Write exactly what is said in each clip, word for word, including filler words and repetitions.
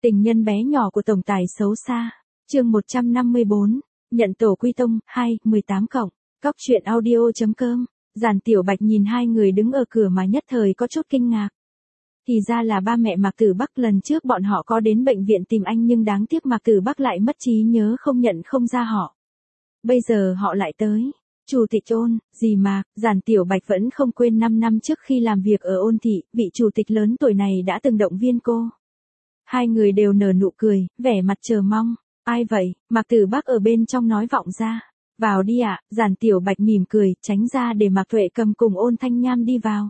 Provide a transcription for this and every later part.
Tình nhân bé nhỏ của tổng tài xấu xa. Chương một trăm năm mươi bốn, nhận tổ quy tông, hai, mười tám cộng. Cóc truyện audio.com. Giản Tiểu Bạch nhìn hai người đứng ở cửa mà nhất thời có chút kinh ngạc. Thì ra là ba mẹ Mạc Tử Bắc, lần trước bọn họ có đến bệnh viện tìm anh nhưng đáng tiếc Mạc Tử Bắc lại mất trí nhớ không nhận không ra họ. Bây giờ họ lại tới. Chủ tịch Ôn, dì Mạc, Giản Tiểu Bạch vẫn không quên năm năm trước khi làm việc ở Ôn thị, vị chủ tịch lớn tuổi này đã từng động viên cô. Hai người đều nở nụ cười, vẻ mặt chờ mong. Ai vậy? Mạc Tử Bắc ở bên trong nói vọng ra. Vào đi ạ. Giản Tiểu Bạch mỉm cười, tránh ra để Mạc Tuệ Cầm cùng Ôn Thanh Nham đi vào.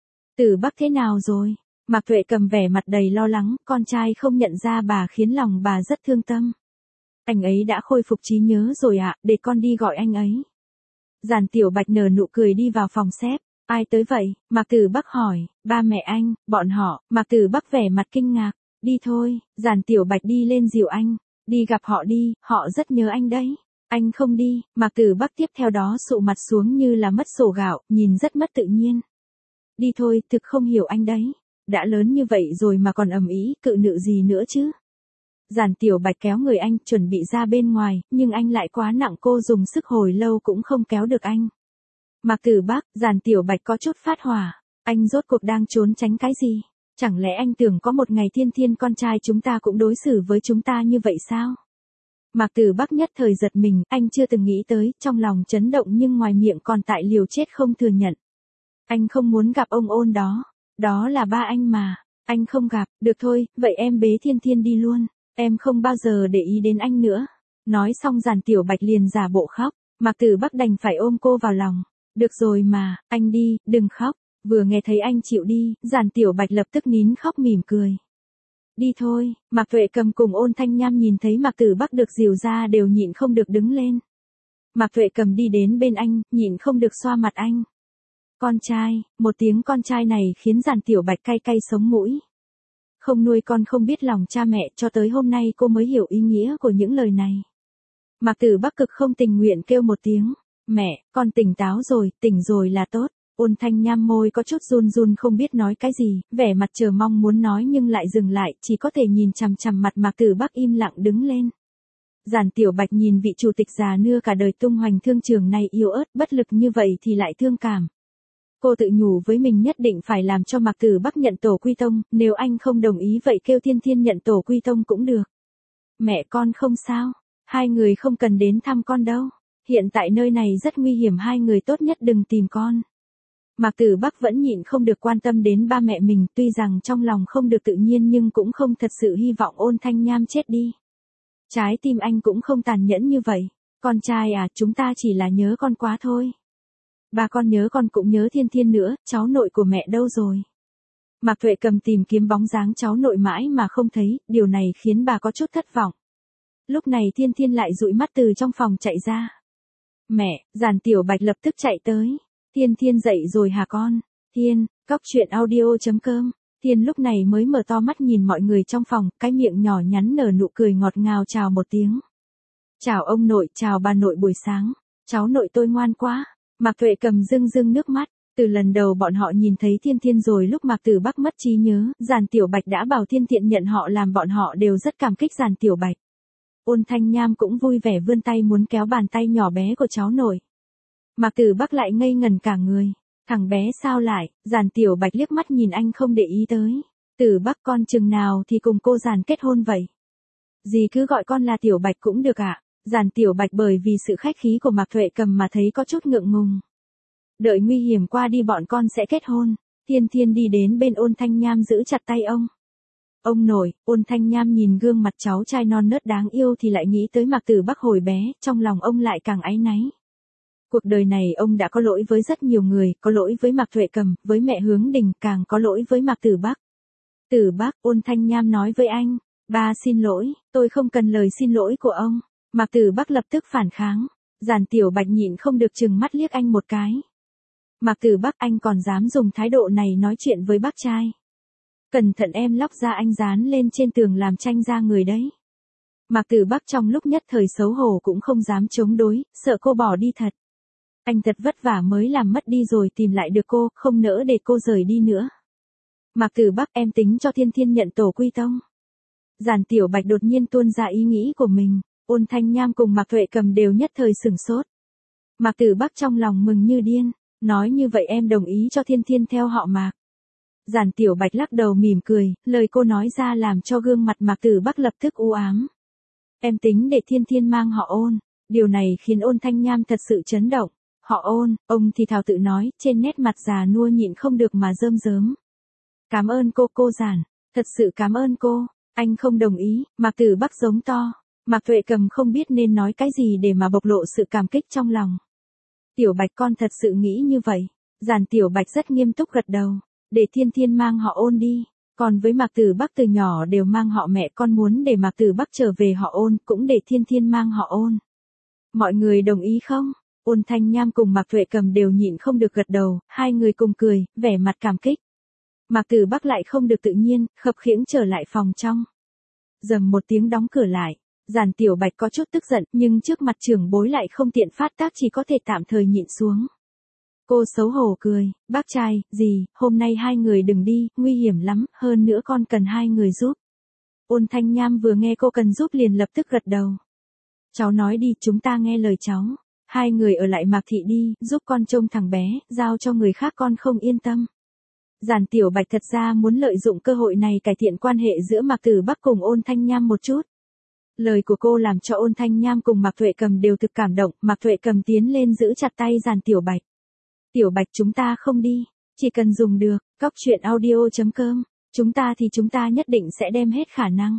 Tử Bắc thế nào rồi? Mạc Tuệ Cầm vẻ mặt đầy lo lắng, con trai không nhận ra bà khiến lòng bà rất thương tâm. Anh ấy đã khôi phục trí nhớ rồi ạ, để con đi gọi anh ấy. Giản Tiểu Bạch nở nụ cười đi vào phòng xếp. Ai tới vậy? Mạc Tử Bắc hỏi. Ba mẹ anh, bọn họ. Mạc Tử Bắc vẻ mặt kinh ngạc. Đi thôi. Giản Tiểu Bạch đi lên dìu anh. Đi gặp họ đi, họ rất nhớ anh đấy. Anh không đi. Mạc Tử Bắc tiếp theo đó sụ mặt xuống như là mất sổ gạo, nhìn rất mất tự nhiên. Đi thôi, thực không hiểu anh đấy. Đã lớn như vậy rồi mà còn ầm ĩ, cự nữ gì nữa chứ? Giản Tiểu Bạch kéo người anh, chuẩn bị ra bên ngoài, nhưng anh lại quá nặng, cô dùng sức hồi lâu cũng không kéo được anh. Mạc Tử Bắc, Giản Tiểu Bạch có chút phát hỏa. Anh rốt cuộc đang trốn tránh cái gì? Chẳng lẽ anh tưởng có một ngày Thiên Thiên con trai chúng ta cũng đối xử với chúng ta như vậy sao? Mạc Tử Bắc nhất thời giật mình, anh chưa từng nghĩ tới, trong lòng chấn động nhưng ngoài miệng còn tại liều chết không thừa nhận. Anh không muốn gặp ông Ôn đó. Đó là ba anh mà. Anh không gặp, được thôi, vậy em bế Thiên Thiên đi luôn. Em không bao giờ để ý đến anh nữa. Nói xong Giản Tiểu Bạch liền giả bộ khóc. Mạc Tử Bắc đành phải ôm cô vào lòng. Được rồi mà, anh đi, đừng khóc. Vừa nghe thấy anh chịu đi, Giản Tiểu Bạch lập tức nín khóc mỉm cười. Đi thôi. Mạc Tuệ Cầm cùng Ôn Thanh Nham nhìn thấy Mạc Tử Bắc được dìu ra đều nhịn không được đứng lên. Mạc Tuệ Cầm đi đến bên anh, nhịn không được xoa mặt anh. Con trai, một tiếng con trai này khiến Giản Tiểu Bạch cay cay sống mũi. Không nuôi con không biết lòng cha mẹ, cho tới hôm nay cô mới hiểu ý nghĩa của những lời này. Mạc Tử Bắc cực không tình nguyện kêu một tiếng. Mẹ, con tỉnh táo rồi, tỉnh rồi là tốt. Ôn Thanh Nham môi có chút run run không biết nói cái gì, vẻ mặt chờ mong muốn nói nhưng lại dừng lại, chỉ có thể nhìn chằm chằm mặt Mạc Tử Bắc im lặng đứng lên. Giản Tiểu Bạch nhìn vị chủ tịch già nưa cả đời tung hoành thương trường này yếu ớt bất lực như vậy thì lại thương cảm. Cô tự nhủ với mình nhất định phải làm cho Mạc Tử Bắc nhận tổ quy tông, nếu anh không đồng ý vậy kêu Thiên Thiên nhận tổ quy tông cũng được. Mẹ con không sao, hai người không cần đến thăm con đâu, hiện tại nơi này rất nguy hiểm, hai người tốt nhất đừng tìm con. Mạc Tử Bắc vẫn nhịn không được quan tâm đến ba mẹ mình, tuy rằng trong lòng không được tự nhiên nhưng cũng không thật sự hy vọng Ôn Thanh Nham chết đi. Trái tim anh cũng không tàn nhẫn như vậy. Con trai à, chúng ta chỉ là nhớ con quá thôi. Ba con nhớ con cũng nhớ Thiên Thiên nữa, cháu nội của mẹ đâu rồi? Mạc Tuệ Cầm tìm kiếm bóng dáng cháu nội mãi mà không thấy, điều này khiến bà có chút thất vọng. Lúc này Thiên Thiên lại dụi mắt từ trong phòng chạy ra. Mẹ, Giản Tiểu Bạch lập tức chạy tới. Thiên Thiên dậy rồi hả con? Thiên, cóc truyện audio.com. Thiên lúc này mới mở to mắt nhìn mọi người trong phòng, cái miệng nhỏ nhắn nở nụ cười ngọt ngào chào một tiếng. Chào ông nội, chào bà nội buổi sáng. Cháu nội tôi ngoan quá. Mạc Tuệ Cầm rưng rưng nước mắt. Từ lần đầu bọn họ nhìn thấy Thiên Thiên rồi lúc Mạc Tử Bắc mất trí nhớ, Giản Tiểu Bạch đã bảo Thiên Thiện nhận họ làm bọn họ đều rất cảm kích Giản Tiểu Bạch. Ôn Thanh Nham cũng vui vẻ vươn tay muốn kéo bàn tay nhỏ bé của cháu nội. Mạc Tử Bắc lại ngây ngần cả người. Thằng bé sao lại? Giản Tiểu Bạch liếc mắt nhìn anh không để ý tới. Tử Bắc con chừng nào thì cùng cô Giản kết hôn vậy? Dì cứ gọi con là Tiểu Bạch cũng được ạ. À? Giản Tiểu Bạch bởi vì sự khách khí của Mạc Tuệ Cầm mà thấy có chút ngượng ngùng. Đợi nguy hiểm qua đi bọn con sẽ kết hôn. Thiên Thiên đi đến bên Ôn Thanh Nham giữ chặt tay ông. Ông nội, Ôn Thanh Nham nhìn gương mặt cháu trai non nớt đáng yêu thì lại nghĩ tới Mạc Tử Bắc hồi bé, trong lòng ông lại càng áy náy. Cuộc đời này ông đã có lỗi với rất nhiều người, có lỗi với Mạc Tuệ Cầm, với mẹ Hướng Đình, càng có lỗi với Mạc Tử Bắc. Tử Bắc, Ôn Thanh Nham nói với anh. Ba xin lỗi, tôi không cần lời xin lỗi của ông. Mạc Tử Bắc lập tức phản kháng. Giản Tiểu Bạch nhịn không được chừng mắt liếc anh một cái. Mạc Tử Bắc, anh còn dám dùng thái độ này nói chuyện với bác trai. Cẩn thận em lóc ra anh dán lên trên tường làm tranh ra người đấy. Mạc Tử Bắc trong lúc nhất thời xấu hổ cũng không dám chống đối, sợ cô bỏ đi thật. Anh thật vất vả mới làm mất đi rồi tìm lại được cô, không nỡ để cô rời đi nữa. Mạc Tử Bắc, em tính cho Thiên Thiên nhận tổ quy tông. Giản Tiểu Bạch đột nhiên tuôn ra ý nghĩ của mình, Ôn Thanh Nham cùng Mạc Tuệ Cầm đều nhất thời sửng sốt. Mạc Tử Bắc trong lòng mừng như điên, nói như vậy em đồng ý cho Thiên Thiên theo họ Mạc. Giản Tiểu Bạch lắc đầu mỉm cười, lời cô nói ra làm cho gương mặt Mạc Tử Bắc lập tức u ám. Em tính để Thiên Thiên mang họ Ôn, điều này khiến Ôn Thanh Nham thật sự chấn động. Họ Ôn, ông thì thào tự nói, trên nét mặt già nua nhịn không được mà rơm rớm. Cảm ơn cô cô Giản, thật sự cảm ơn cô, anh không đồng ý, Mạc Tử Bắc giống to. Mạc Tuệ Cầm không biết nên nói cái gì để mà bộc lộ sự cảm kích trong lòng. Tiểu Bạch con thật sự nghĩ như vậy. Giản Tiểu Bạch rất nghiêm túc gật đầu, để Thiên Thiên mang họ Ôn đi. Còn với Mạc Tử Bắc từ nhỏ đều mang họ mẹ, con muốn để Mạc Tử Bắc trở về họ Ôn, cũng để Thiên Thiên mang họ Ôn. Mọi người đồng ý không? Ôn Thanh Nham cùng Mạc Tuệ Cầm đều nhịn không được gật đầu, hai người cùng cười, vẻ mặt cảm kích. Mạc Tử Bắc lại không được tự nhiên, khập khiễng trở lại phòng trong. Dầm một tiếng đóng cửa lại, Giản Tiểu Bạch có chút tức giận, nhưng trước mặt trưởng bối lại không tiện phát tác, chỉ có thể tạm thời nhịn xuống. Cô xấu hổ cười, bác trai, gì, hôm nay hai người đừng đi, nguy hiểm lắm, hơn nữa con cần hai người giúp. Ôn Thanh Nham vừa nghe cô cần giúp liền lập tức gật đầu. Cháu nói đi, chúng ta nghe lời cháu. Hai người ở lại Mạc Thị đi, giúp con trông thằng bé, giao cho người khác con không yên tâm. Giản Tiểu Bạch thật ra muốn lợi dụng cơ hội này cải thiện quan hệ giữa Mạc Tử Bắc cùng Ôn Thanh Nham một chút. Lời của cô làm cho Ôn Thanh Nham cùng Mạc Tuệ Cầm đều thực cảm động, Mạc Tuệ Cầm tiến lên giữ chặt tay Giản Tiểu Bạch. Tiểu Bạch chúng ta không đi, chỉ cần dùng được, cóc truyện audio chấm com, chúng ta thì chúng ta nhất định sẽ đem hết khả năng.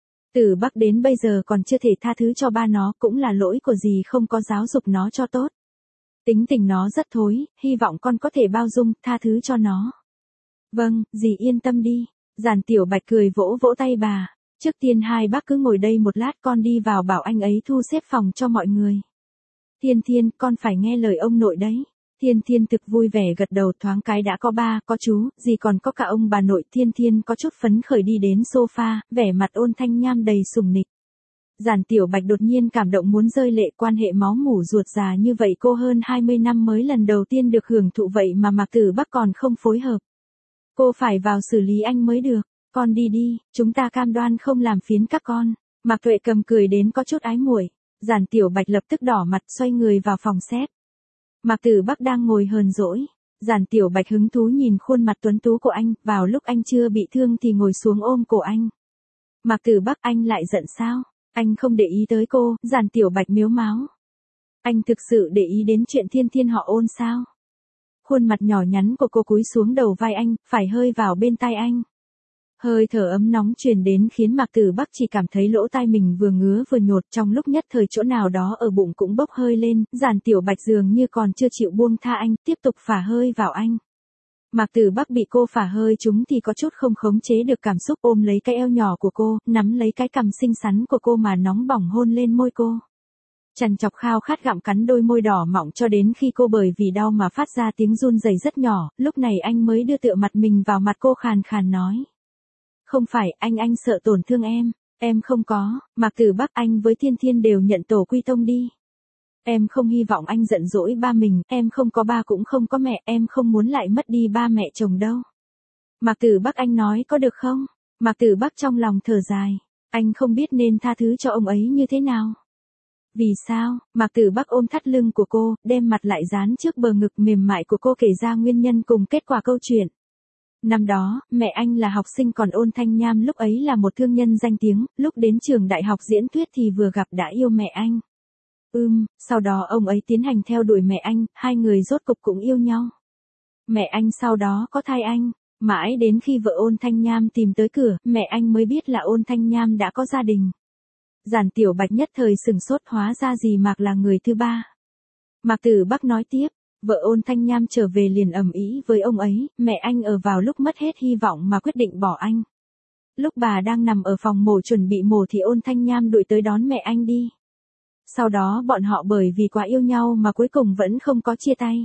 Từ Bắc đến bây giờ còn chưa thể tha thứ cho ba nó, cũng là lỗi của dì không có giáo dục nó cho tốt. Tính tình nó rất thối, hy vọng con có thể bao dung, tha thứ cho nó. Vâng, dì yên tâm đi. Giản Tiểu Bạch cười vỗ vỗ tay bà. Trước tiên hai bác cứ ngồi đây một lát, con đi vào bảo anh ấy thu xếp phòng cho mọi người. Thiên Thiên, con phải nghe lời ông nội đấy. Thiên Thiên thực vui vẻ gật đầu, thoáng cái đã có ba, có chú, gì còn có cả ông bà nội. Thiên Thiên có chút phấn khởi đi đến sofa, vẻ mặt Ôn Thanh Nham đầy sùng nịch. Giản Tiểu Bạch đột nhiên cảm động muốn rơi lệ, quan hệ máu mủ ruột già như vậy cô hơn hai mươi năm mới lần đầu tiên được hưởng thụ vậy mà Mạc Tử Bắc còn không phối hợp. Cô phải vào xử lý anh mới được, con đi đi, chúng ta cam đoan không làm phiến các con. Mạc Tuệ Cầm cười đến có chút ái muội. Giản Tiểu Bạch lập tức đỏ mặt xoay người vào phòng xếp. Mạc Tử Bắc đang ngồi hờn dỗi. Giản Tiểu Bạch hứng thú nhìn khuôn mặt tuấn tú của anh, vào lúc anh chưa bị thương thì ngồi xuống ôm cổ anh. Mạc Tử Bắc, anh lại giận sao? Anh không để ý tới cô. Giản Tiểu Bạch miếu máo. Anh thực sự để ý đến chuyện Thiên Thiên họ Ôn sao? Khuôn mặt nhỏ nhắn của cô cúi xuống đầu vai anh, phải hơi vào bên tai anh. Hơi thở ấm nóng truyền đến khiến Mạc Tử Bắc chỉ cảm thấy lỗ tai mình vừa ngứa vừa nhột, trong lúc nhất thời chỗ nào đó ở bụng cũng bốc hơi lên. Giản Tiểu Bạch dường như còn chưa chịu buông tha anh, tiếp tục phả hơi vào anh. Mạc Tử Bắc bị cô phả hơi chúng thì có chút không khống chế được cảm xúc, ôm lấy cái eo nhỏ của cô, nắm lấy cái cằm xinh xắn của cô mà nóng bỏng hôn lên môi cô. Trằn trọc khao khát gặm cắn đôi môi đỏ mọng cho đến khi cô bởi vì đau mà phát ra tiếng run rẩy rất nhỏ, lúc này anh mới đưa tựa mặt mình vào mặt cô khàn khàn nói. Không phải, anh anh sợ tổn thương em, em không có. Mạc Tử Bắc, anh với Thiên Thiên đều nhận tổ quy tông đi. Em không hy vọng anh giận dỗi ba mình, em không có ba cũng không có mẹ, em không muốn lại mất đi ba mẹ chồng đâu. Mạc Tử Bắc, anh nói có được không? Mạc Tử Bắc trong lòng thở dài, anh không biết nên tha thứ cho ông ấy như thế nào. Vì sao? Mạc Tử Bắc ôm thắt lưng của cô, đem mặt lại dán trước bờ ngực mềm mại của cô kể ra nguyên nhân cùng kết quả câu chuyện. Năm đó, mẹ anh là học sinh còn Ôn Thanh Nham lúc ấy là một thương nhân danh tiếng, lúc đến trường đại học diễn thuyết thì vừa gặp đã yêu mẹ anh. Ừm, sau đó ông ấy tiến hành theo đuổi mẹ anh, hai người rốt cục cũng yêu nhau. Mẹ anh sau đó có thai anh, mãi đến khi vợ Ôn Thanh Nham tìm tới cửa, mẹ anh mới biết là Ôn Thanh Nham đã có gia đình. Giản Tiểu Bạch nhất thời sừng sốt, hóa ra dì Mạc là người thứ ba. Mạc Tử Bắc nói tiếp, vợ Ôn Thanh Nham trở về liền ầm ĩ với ông ấy, mẹ anh ở vào lúc mất hết hy vọng mà quyết định bỏ anh. Lúc bà đang nằm ở phòng mổ chuẩn bị mổ thì Ôn Thanh Nham đuổi tới đón mẹ anh đi. Sau đó bọn họ bởi vì quá yêu nhau mà cuối cùng vẫn không có chia tay.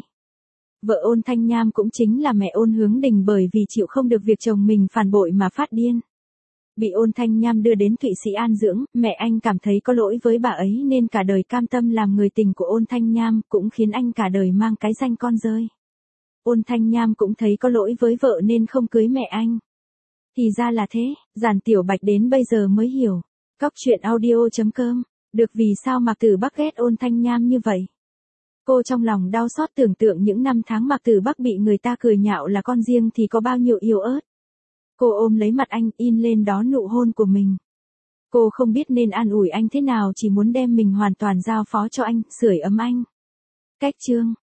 Vợ Ôn Thanh Nham cũng chính là mẹ Ôn Hướng Đình bởi vì chịu không được việc chồng mình phản bội mà phát điên. Bị Ôn Thanh Nham đưa đến Thụy Sĩ an dưỡng, mẹ anh cảm thấy có lỗi với bà ấy nên cả đời cam tâm làm người tình của Ôn Thanh Nham, cũng khiến anh cả đời mang cái danh con rơi. Ôn Thanh Nham cũng thấy có lỗi với vợ nên không cưới mẹ anh. Thì ra là thế, Giản Tiểu Bạch đến bây giờ mới hiểu. Cóc truyện audio.com, được vì sao Mạc Tử Bắc ghét Ôn Thanh Nham như vậy. Cô trong lòng đau xót tưởng tượng những năm tháng Mạc Tử Bắc bị người ta cười nhạo là con riêng thì có bao nhiêu yếu ớt. Cô ôm lấy mặt anh, in lên đó nụ hôn của mình. Cô không biết nên an ủi anh thế nào, chỉ muốn đem mình hoàn toàn giao phó cho anh, sưởi ấm anh. Cách chương